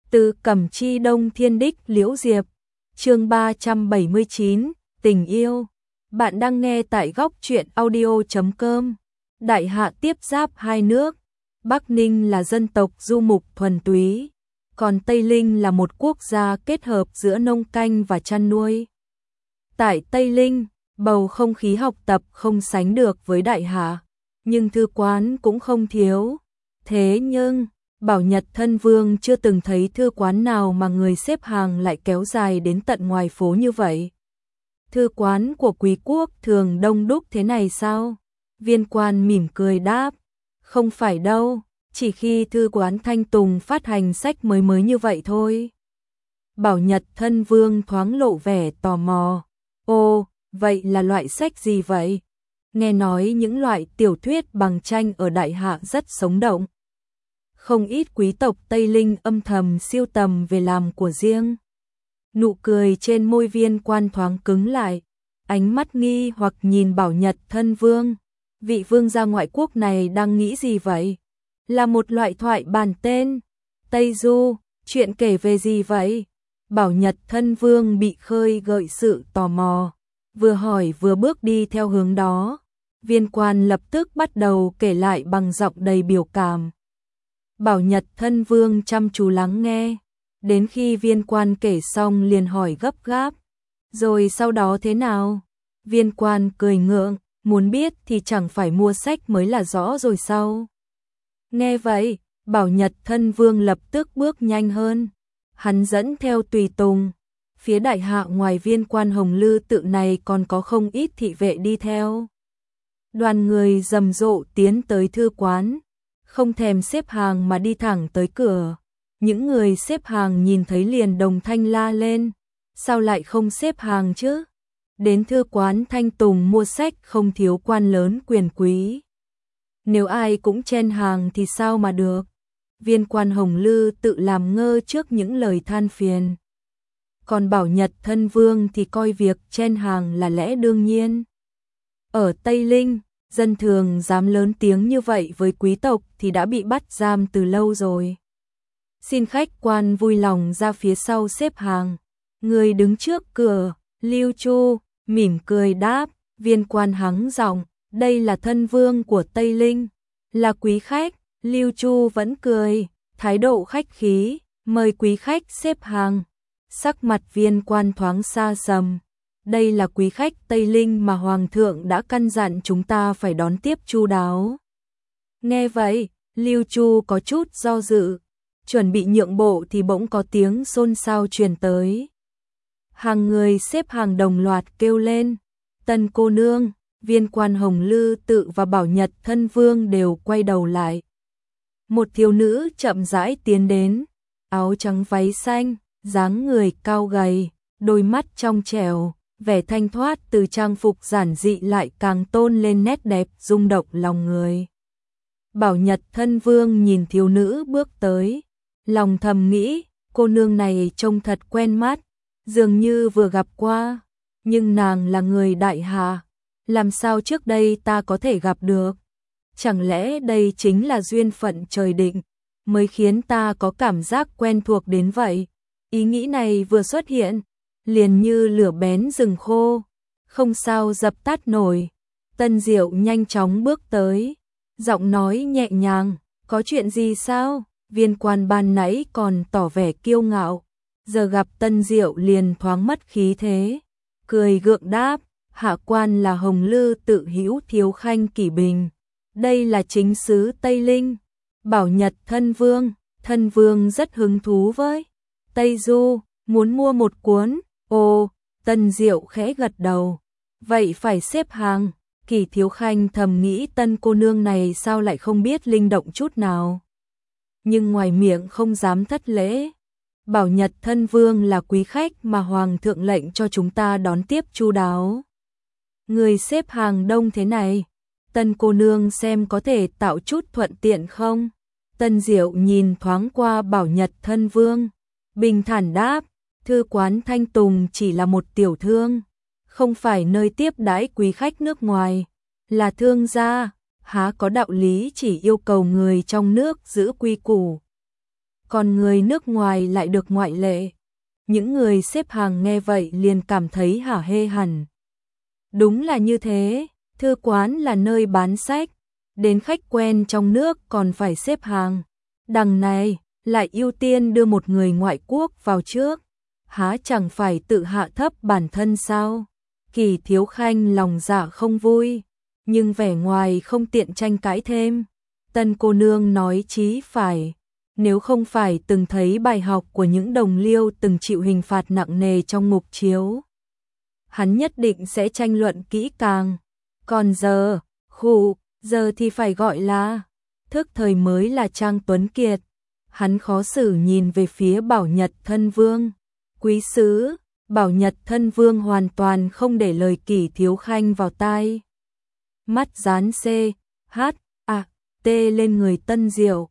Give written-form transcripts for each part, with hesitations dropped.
Từ Cẩm Chi Đông Thiên Đích Liễu Diệp, chương 379, tình yêu. Bạn đang nghe tại góc truyện audio.com. Đại Hạ tiếp giáp hai nước, Bắc Ninh là dân tộc du mục thuần túy, còn Tây Linh là một quốc gia kết hợp giữa nông canh và chăn nuôi. Tại Tây Linh, bầu không khí học tập không sánh được với Đại Hạ, nhưng thư quán cũng không thiếu. Thế nhưng Bảo Nhật Thân Vương chưa từng thấy thư quán nào mà người xếp hàng lại kéo dài đến tận ngoài phố như vậy. Thư quán của quý quốc thường đông đúc thế này sao? Viên quan mỉm cười đáp, không phải đâu, chỉ khi thư quán Thanh Tùng phát hành sách mới như vậy thôi. Bảo Nhật Thân Vương thoáng lộ vẻ tò mò. Ồ, vậy là loại sách gì vậy? Nghe nói những loại tiểu thuyết bằng tranh ở Đại Hạ rất sống động. Không ít quý tộc Tây Linh âm thầm siêu tầm về làm của riêng. Nụ cười trên môi viên quan thoáng cứng lại, ánh mắt nghi hoặc nhìn Bảo Nhật Thân Vương. Vị vương gia ngoại quốc này đang nghĩ gì vậy? Là một loại thoại bàn tên. Tây Du, chuyện kể về gì vậy? Bảo Nhật Thân Vương bị khơi gợi sự tò mò, vừa hỏi vừa bước đi theo hướng đó. Viên quan lập tức bắt đầu kể lại bằng giọng đầy biểu cảm. Bảo Nhật Thân Vương chăm chú lắng nghe, đến khi viên quan kể xong liền hỏi gấp gáp. Rồi sau đó thế nào? Viên quan cười ngượng, muốn biết thì chẳng phải mua sách mới là rõ rồi sao? Nghe vậy, Bảo Nhật Thân Vương lập tức bước nhanh hơn. Hắn dẫn theo tùy tùng. Phía Đại Hạ ngoài viên quan Hồng Lư Tự này còn có không ít thị vệ đi theo. Đoàn người rầm rộ tiến tới thư quán, không thèm xếp hàng mà đi thẳng tới cửa. Những người xếp hàng nhìn thấy liền đồng thanh la lên, sao lại không xếp hàng chứ? Đến thư quán Thanh Tùng mua sách không thiếu quan lớn quyền quý. Nếu ai cũng chen hàng thì sao mà được? Viên quan Hồng Lư Tự làm ngơ trước những lời than phiền. Còn Bảo Nhật Thân Vương thì coi việc chen hàng là lẽ đương nhiên. Ở Tây Linh, dân thường dám lớn tiếng như vậy với quý tộc thì đã bị bắt giam từ lâu rồi. Xin khách quan vui lòng ra phía sau xếp hàng. Người đứng trước cửa, Lưu Chu, mỉm cười đáp. Viên quan hắng giọng, đây là thân vương của Tây Linh, là quý khách. Lưu Chu vẫn cười, thái độ khách khí, mời quý khách xếp hàng. Sắc mặt viên quan thoáng xa sầm. Đây là quý khách Tây Linh mà Hoàng thượng đã căn dặn chúng ta phải đón tiếp chu đáo. Nghe vậy, Lưu Chu có chút do dự, chuẩn bị nhượng bộ thì bỗng có tiếng xôn xao truyền tới. Hàng người xếp hàng đồng loạt kêu lên, Tân cô nương. Viên quan Hồng Lư Tự và Bảo Nhật Thân Vương đều quay đầu lại. Một thiếu nữ chậm rãi tiến đến, áo trắng váy xanh, dáng người cao gầy, đôi mắt trong trẻo, vẻ thanh thoát từ trang phục giản dị lại càng tôn lên nét đẹp rung động lòng người. Bảo Nhật Thân Vương nhìn thiếu nữ bước tới, lòng thầm nghĩ, cô nương này trông thật quen mắt, dường như vừa gặp qua, nhưng nàng là người Đại Hạ, làm sao trước đây ta có thể gặp được? Chẳng lẽ đây chính là duyên phận trời định, mới khiến ta có cảm giác quen thuộc đến vậy? Ý nghĩ này vừa xuất hiện, liền như lửa bén rừng khô, không sao dập tắt nổi. Tân Diệu nhanh chóng bước tới, giọng nói nhẹ nhàng, có chuyện gì sao? Viên quan ban nãy còn tỏ vẻ kiêu ngạo, giờ gặp Tân Diệu liền thoáng mất khí thế, cười gượng đáp, hạ quan là Hồng Lư Tự hữu Thiếu Khanh Kỷ Bình, đây là chính sứ Tây Linh. Bảo Nhật Thân Vương rất hứng thú với Tây Du, muốn mua một cuốn. Ồ, Tân Diệu khẽ gật đầu, vậy phải xếp hàng. Kỷ Thiếu Khanh thầm nghĩ tân cô nương này sao lại không biết linh động chút nào, nhưng ngoài miệng không dám thất lễ. Bảo Nhật Thân Vương là quý khách mà Hoàng thượng lệnh cho chúng ta đón tiếp chu đáo. Người xếp hàng đông thế này, tân cô nương xem có thể tạo chút thuận tiện không? Tân Diệu nhìn thoáng qua Bảo Nhật Thân Vương, bình thản đáp, thư quán Thanh Tùng chỉ là một tiểu thương, không phải nơi tiếp đãi quý khách nước ngoài, là thương gia, há có đạo lý chỉ yêu cầu người trong nước giữ quy củ. còn người nước ngoài lại được ngoại lệ. Những người xếp hàng nghe vậy liền cảm thấy hả hê hẳn. Đúng là như thế, thư quán là nơi bán sách, đến khách quen trong nước còn phải xếp hàng. Đằng này, lại ưu tiên đưa một người ngoại quốc vào trước, há chẳng phải tự hạ thấp bản thân sao? Kỳ Thiếu Khanh lòng dạ không vui, nhưng vẻ ngoài không tiện tranh cãi thêm. Tân cô nương nói chí phải, nếu không phải từng thấy bài học của những đồng liêu từng chịu hình phạt nặng nề trong ngục chiếu, hắn nhất định sẽ tranh luận kỹ càng. Còn giờ, giờ thì phải gọi là thức thời mới là Trang Tuấn Kiệt. Hắn khó xử nhìn về phía Bảo Nhật Thân Vương. Quý sứ, Bảo Nhật Thân Vương hoàn toàn không để lời Kỳ Thiếu Khanh vào tai. Mắt dán T lên người Tân Diệu,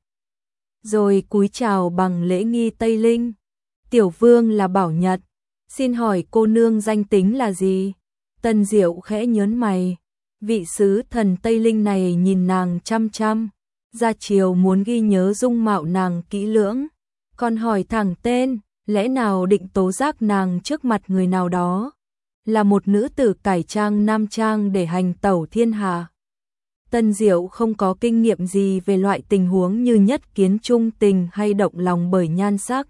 rồi cúi chào bằng lễ nghi Tây Linh. Tiểu vương là Bảo Nhật, xin hỏi cô nương danh tính là gì? Tân Diệu khẽ nhớn mày. Vị sứ thần Tây Linh này nhìn nàng chăm chăm, ra chiều muốn ghi nhớ dung mạo nàng kỹ lưỡng, còn hỏi thẳng tên, lẽ nào định tố giác nàng trước mặt người nào đó, là một nữ tử cải trang nam trang để hành tẩu thiên hạ. Tân Diệu không có kinh nghiệm gì về loại tình huống như nhất kiến trung tình hay động lòng bởi nhan sắc.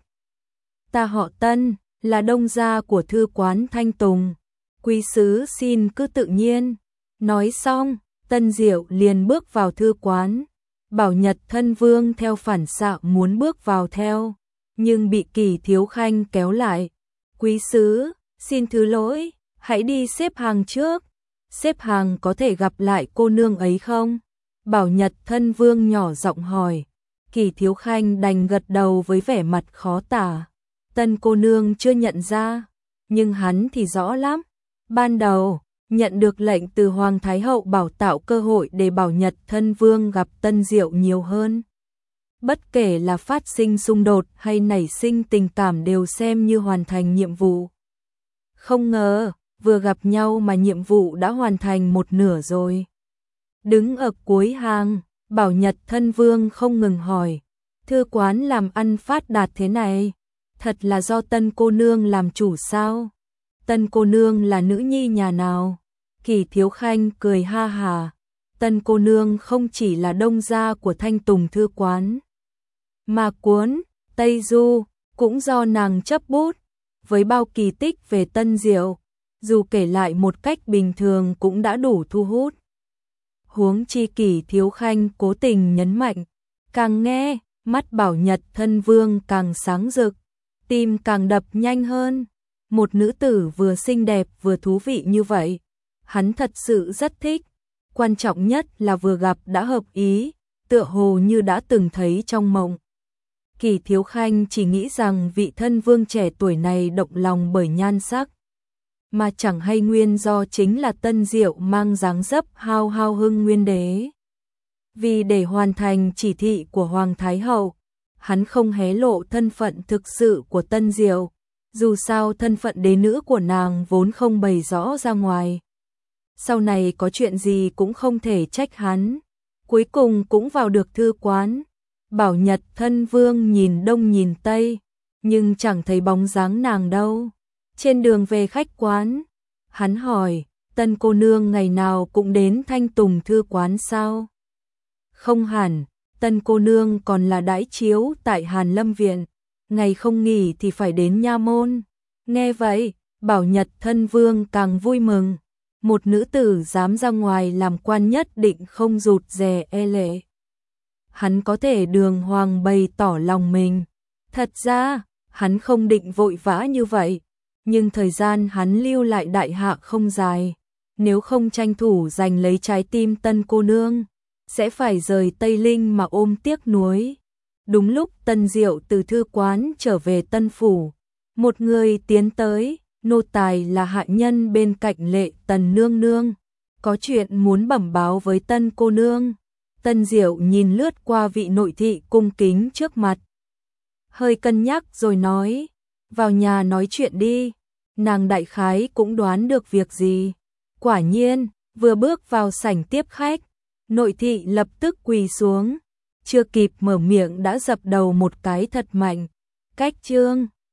Ta họ Tân, là đông gia của thư quán Thanh Tùng. Quý sứ xin cứ tự nhiên. Nói xong, Tân Diệu liền bước vào thư quán. Bảo Nhật Thân Vương theo phản xạ muốn bước vào theo, nhưng bị Kỳ Thiếu Khanh kéo lại. Quý sứ, xin thứ lỗi, hãy đi xếp hàng trước. Xếp hàng có thể gặp lại cô nương ấy không? Bảo Nhật Thân Vương nhỏ giọng hỏi. Kỳ Thiếu Khanh đành gật đầu với vẻ mặt khó tả. Tân cô nương chưa nhận ra, nhưng hắn thì rõ lắm. Ban đầu, nhận được lệnh từ Hoàng Thái Hậu bảo tạo cơ hội để Bảo Nhật Thân Vương gặp Tân Diệu nhiều hơn. Bất kể là phát sinh xung đột hay nảy sinh tình cảm đều xem như hoàn thành nhiệm vụ. Không ngờ, vừa gặp nhau mà nhiệm vụ đã hoàn thành một nửa rồi. Đứng ở cuối hàng, Bảo Nhật Thân Vương không ngừng hỏi, thư quán làm ăn phát đạt thế này, thật là do Tân cô nương làm chủ sao? Tân cô nương là nữ nhi nhà nào? Kỳ Thiếu Khanh cười ha hà. Tân cô nương không chỉ là đông gia của Thanh Tùng thư quán, mà cuốn Tây Du cũng do nàng chấp bút. Với bao kỳ tích về Tân Diệu, dù kể lại một cách bình thường cũng đã đủ thu hút. Huống chi Kỳ Thiếu Khanh cố tình nhấn mạnh, càng nghe, mắt Bảo Nhật Thân Vương càng sáng rực, tim càng đập nhanh hơn. Một nữ tử vừa xinh đẹp vừa thú vị như vậy, hắn thật sự rất thích. Quan trọng nhất là vừa gặp đã hợp ý, tựa hồ như đã từng thấy trong mộng. Kỳ Thiếu Khanh chỉ nghĩ rằng vị thân vương trẻ tuổi này động lòng bởi nhan sắc, mà chẳng hay nguyên do chính là Tân Diệu mang dáng dấp hao hao hưng nguyên đế. Vì để hoàn thành chỉ thị của Hoàng Thái Hậu, hắn không hé lộ thân phận thực sự của Tân Diệu, dù sao thân phận đế nữ của nàng vốn không bày rõ ra ngoài. Sau này có chuyện gì cũng không thể trách hắn. Cuối cùng cũng vào được thư quán. Bảo Nhật Thân Vương nhìn đông nhìn tây, nhưng chẳng thấy bóng dáng nàng đâu. Trên đường về khách quán, hắn hỏi, Tân cô nương ngày nào cũng đến Thanh Tùng thư quán sao? Không hẳn, Tân cô nương còn là đãi chiếu tại Hàn Lâm Viện, ngày không nghỉ thì phải đến nha môn. Nghe vậy, Bảo Nhật Thân Vương càng vui mừng. Một nữ tử dám ra ngoài làm quan nhất định không rụt rè e lệ. Hắn có thể đường hoàng bày tỏ lòng mình. Thật ra, hắn không định vội vã như vậy, nhưng thời gian hắn lưu lại đại hạ không dài. Nếu không tranh thủ giành lấy trái tim Tân cô nương, sẽ phải rời Tây Linh mà ôm tiếc nuối. Đúng lúc Tân Diệu từ thư quán trở về Tân Phủ, một người tiến tới. Nô tài là hạ nhân bên cạnh Lệ Tần nương nương, có chuyện muốn bẩm báo với Tân cô nương. Tân Diệu nhìn lướt qua vị nội thị cung kính trước mặt, hơi cân nhắc rồi nói, vào nhà nói chuyện đi. Nàng đại khái cũng đoán được việc gì. Quả nhiên, vừa bước vào sảnh tiếp khách, nội thị lập tức quỳ xuống, chưa kịp mở miệng đã dập đầu một cái thật mạnh. Cách chương